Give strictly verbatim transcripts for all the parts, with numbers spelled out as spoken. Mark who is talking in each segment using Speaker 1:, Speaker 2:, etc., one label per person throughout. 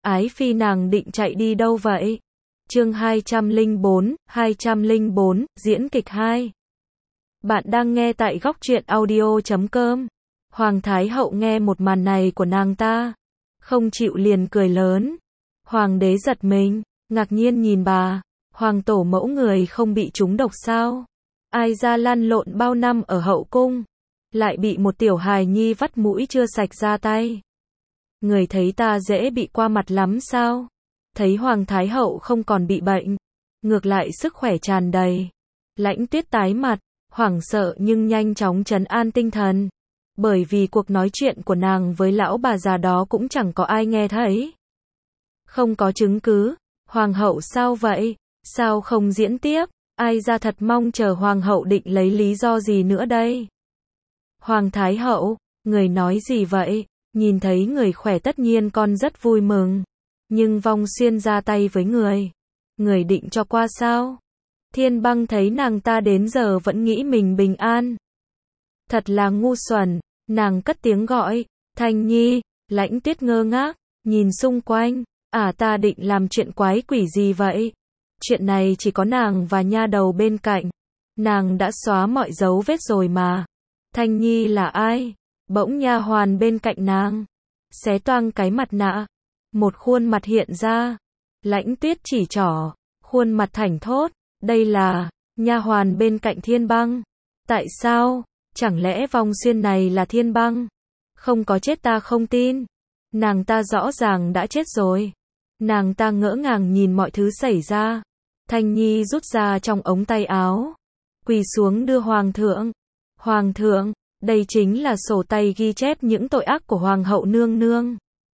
Speaker 1: Ái phi nàng định chạy đi đâu vậy? Chương hai trăm lẻ bốn, hai trăm lẻ bốn, diễn kịch hai. Bạn đang nghe tại góc truyện audio chấm com. Hoàng Thái Hậu nghe một màn này của nàng ta, không chịu liền cười lớn. Hoàng đế giật mình, ngạc nhiên nhìn bà, hoàng tổ mẫu người không bị trúng độc sao? Ai ra lăn lộn bao năm ở hậu cung, lại bị một tiểu hài nhi vắt mũi chưa sạch ra tay. Người thấy ta dễ bị qua mặt lắm sao? Thấy Hoàng Thái Hậu không còn bị bệnh, ngược lại sức khỏe tràn đầy. Lãnh Tuyết tái mặt, hoảng sợ nhưng nhanh chóng trấn an tinh thần. Bởi vì cuộc nói chuyện của nàng với lão bà già đó cũng chẳng có ai nghe thấy. Không có chứng cứ. Hoàng hậu sao vậy? Sao không diễn tiếp? Ai ra thật mong chờ Hoàng hậu định lấy lý do gì nữa đây? Hoàng Thái Hậu, người nói gì vậy? Nhìn thấy người khỏe tất nhiên con rất vui mừng. Nhưng Vong Xuyên ra tay với người. Người định cho qua sao? Thiên Băng thấy nàng ta đến giờ vẫn nghĩ mình bình an. Thật là ngu xuẩn. Nàng cất tiếng gọi. Thanh Nhi. Lãnh Tuyết ngơ ngác, nhìn xung quanh. À, ta định làm chuyện quái quỷ gì vậy? Chuyện này chỉ có nàng và nha đầu bên cạnh. Nàng đã xóa mọi dấu vết rồi mà. Thanh Nhi là ai? Bỗng nha hoàn bên cạnh nàng xé toang cái mặt nạ, một khuôn mặt hiện ra. Lãnh Tuyết chỉ trỏ khuôn mặt thảnh thốt, đây là nha hoàn bên cạnh Thiên Băng. Tại sao? Chẳng lẽ Vong Xuyên này là Thiên Băng? Không có chết ta không tin. Nàng ta rõ ràng đã chết rồi. Nàng ta ngỡ ngàng nhìn mọi thứ xảy ra. Thanh Nhi rút ra trong ống tay áo, quỳ xuống đưa hoàng thượng. Hoàng thượng, đây chính là sổ tay ghi chép những tội ác của Hoàng hậu nương nương.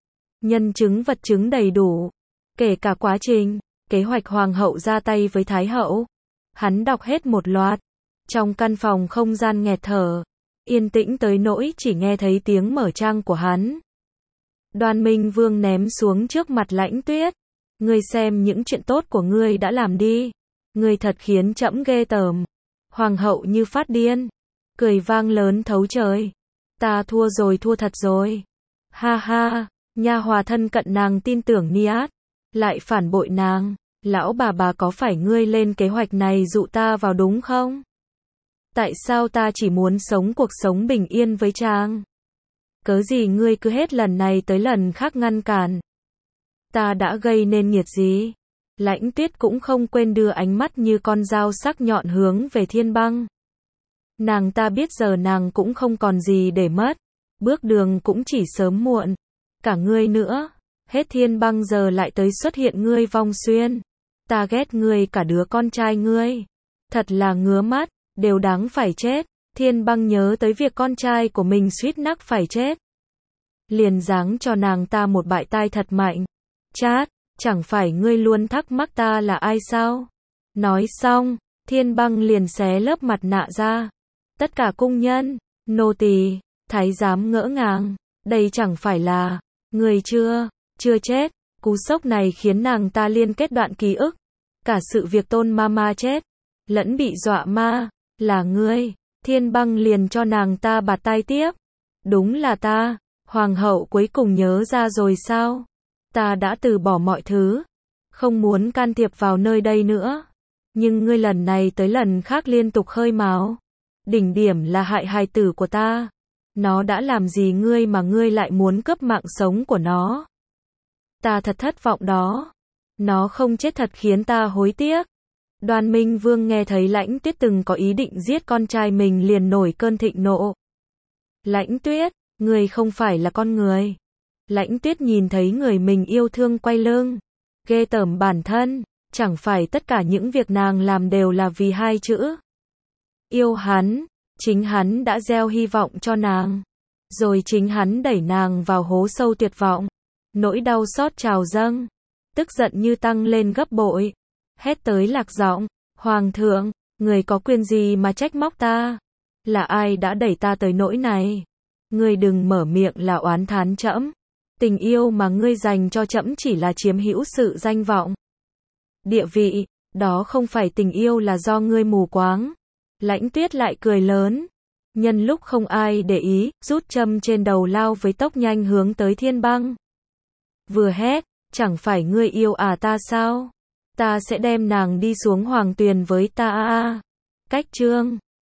Speaker 1: Nhân chứng vật chứng đầy đủ, kể cả quá trình, kế hoạch Hoàng hậu ra tay với Thái hậu. Hắn đọc hết một loạt. Trong căn phòng không gian nghẹt thở, yên tĩnh tới nỗi chỉ nghe thấy tiếng mở trang của hắn. Đoan Minh Vương ném xuống trước mặt Lãnh Tuyết. Ngươi xem những chuyện tốt của ngươi đã làm đi. Ngươi thật khiến trẫm ghê tởm. Hoàng hậu như phát điên, cười vang lớn thấu trời. Ta thua rồi, thua thật rồi. Ha ha, nha hòa thân cận nàng tin tưởng Niát, lại phản bội nàng. Lão bà bà, có phải ngươi lên kế hoạch này dụ ta vào đúng không? Tại sao ta chỉ muốn sống cuộc sống bình yên với chàng? Cớ gì ngươi cứ hết lần này tới lần khác ngăn cản? Ta đã gây nên nghiệt gì? Lãnh Tuyết cũng không quên đưa ánh mắt như con dao sắc nhọn hướng về Thiên Băng. Nàng ta biết giờ nàng cũng không còn gì để mất. Bước đường cũng chỉ sớm muộn. Cả ngươi nữa. Hết Thiên Băng giờ lại tới xuất hiện ngươi Vong Xuyên. Ta ghét ngươi cả đứa con trai ngươi. Thật là ngứa mắt, đều đáng phải chết. Thiên Băng nhớ tới việc con trai của mình suýt nắc phải chết. Liền giáng cho nàng ta một bại tai thật mạnh. Chát, chẳng phải ngươi luôn thắc mắc ta là ai sao? Nói xong, Thiên Băng liền xé lớp mặt nạ ra. Tất cả cung nhân, nô tỳ, thái giám ngỡ ngàng. Đây chẳng phải là, người chưa, chưa chết. Cú sốc này khiến nàng ta liên kết đoạn ký ức. Cả sự việc Tôn Mama chết, lẫn bị dọa ma, là ngươi. Thiên Băng liền cho nàng ta bạt tai tiếp. Đúng là ta. Hoàng hậu cuối cùng nhớ ra rồi sao? Ta đã từ bỏ mọi thứ, không muốn can thiệp vào nơi đây nữa. Nhưng ngươi lần này tới lần khác liên tục khơi mào. Đỉnh điểm là hại hài tử của ta. Nó đã làm gì ngươi mà ngươi lại muốn cướp mạng sống của nó? Ta thật thất vọng đó. Nó không chết thật khiến ta hối tiếc. Đoan Minh Vương nghe thấy Lãnh Tuyết từng có ý định giết con trai mình liền nổi cơn thịnh nộ. Lãnh Tuyết, ngươi không phải là con người. Lãnh Tuyết nhìn thấy người mình yêu thương quay lưng, ghê tởm bản thân. Chẳng phải tất cả những việc nàng làm đều là vì hai chữ yêu hắn. Chính hắn đã gieo hy vọng cho nàng, rồi chính hắn đẩy nàng vào hố sâu tuyệt vọng. Nỗi đau xót trào dâng, tức giận như tăng lên gấp bội. Hét tới lạc giọng, Hoàng thượng, người có quyền gì mà trách móc ta? Là ai đã đẩy ta tới nỗi này? Ngươi đừng mở miệng là oán thán trẫm. Tình yêu mà ngươi dành cho trẫm chỉ là chiếm hữu sự danh vọng, địa vị. Đó không phải tình yêu, là do ngươi mù quáng. Lãnh Tuyết lại cười lớn. Nhân lúc không ai để ý, rút châm trên đầu lao với tốc nhanh hướng tới Thiên Băng. Vừa hét, chẳng phải ngươi yêu à ta sao? Ta sẽ đem nàng đi xuống hoàng tuyền với ta a a. Cách chương